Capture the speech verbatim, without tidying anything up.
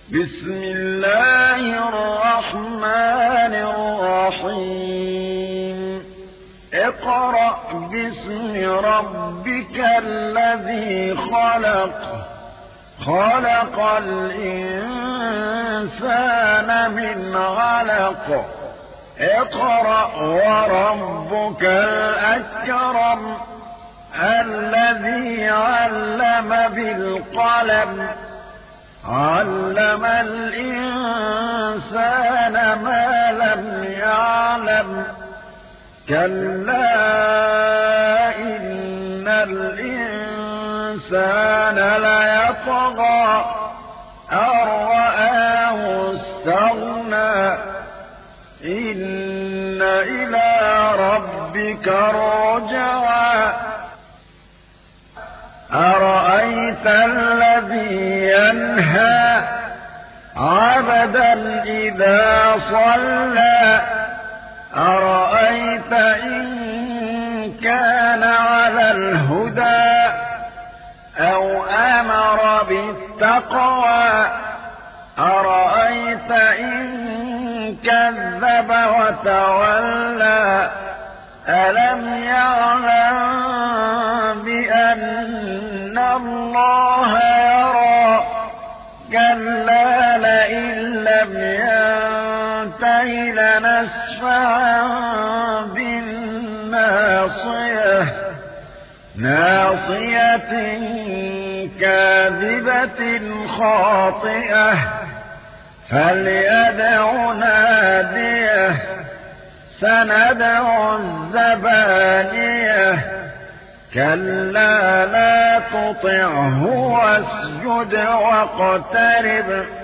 بسم الله الرحمن الرحيم اقرأ باسم ربك الذي خلق خلق الإنسان من علق اقرأ وربك الأكرم الذي علم بالقلم علم الإنسان ما لم يعلم كلا إن الإنسان ليطغى أن رآه استغنى إن إلى ربك الرجعى أرأيت الذي ينهى عبدا إذا صلى أرأيت إن كان على الهدى أو أمر بالتقوى أرأيت إن كذب وتولى ألم يعلم بأن الله يرى كلا لئن لم ينته لنسفعا بالناصية ناصية كاذبة خاطئة فليدع ناديه سندع الزبانية كلا لا تطعه واسجد واقترب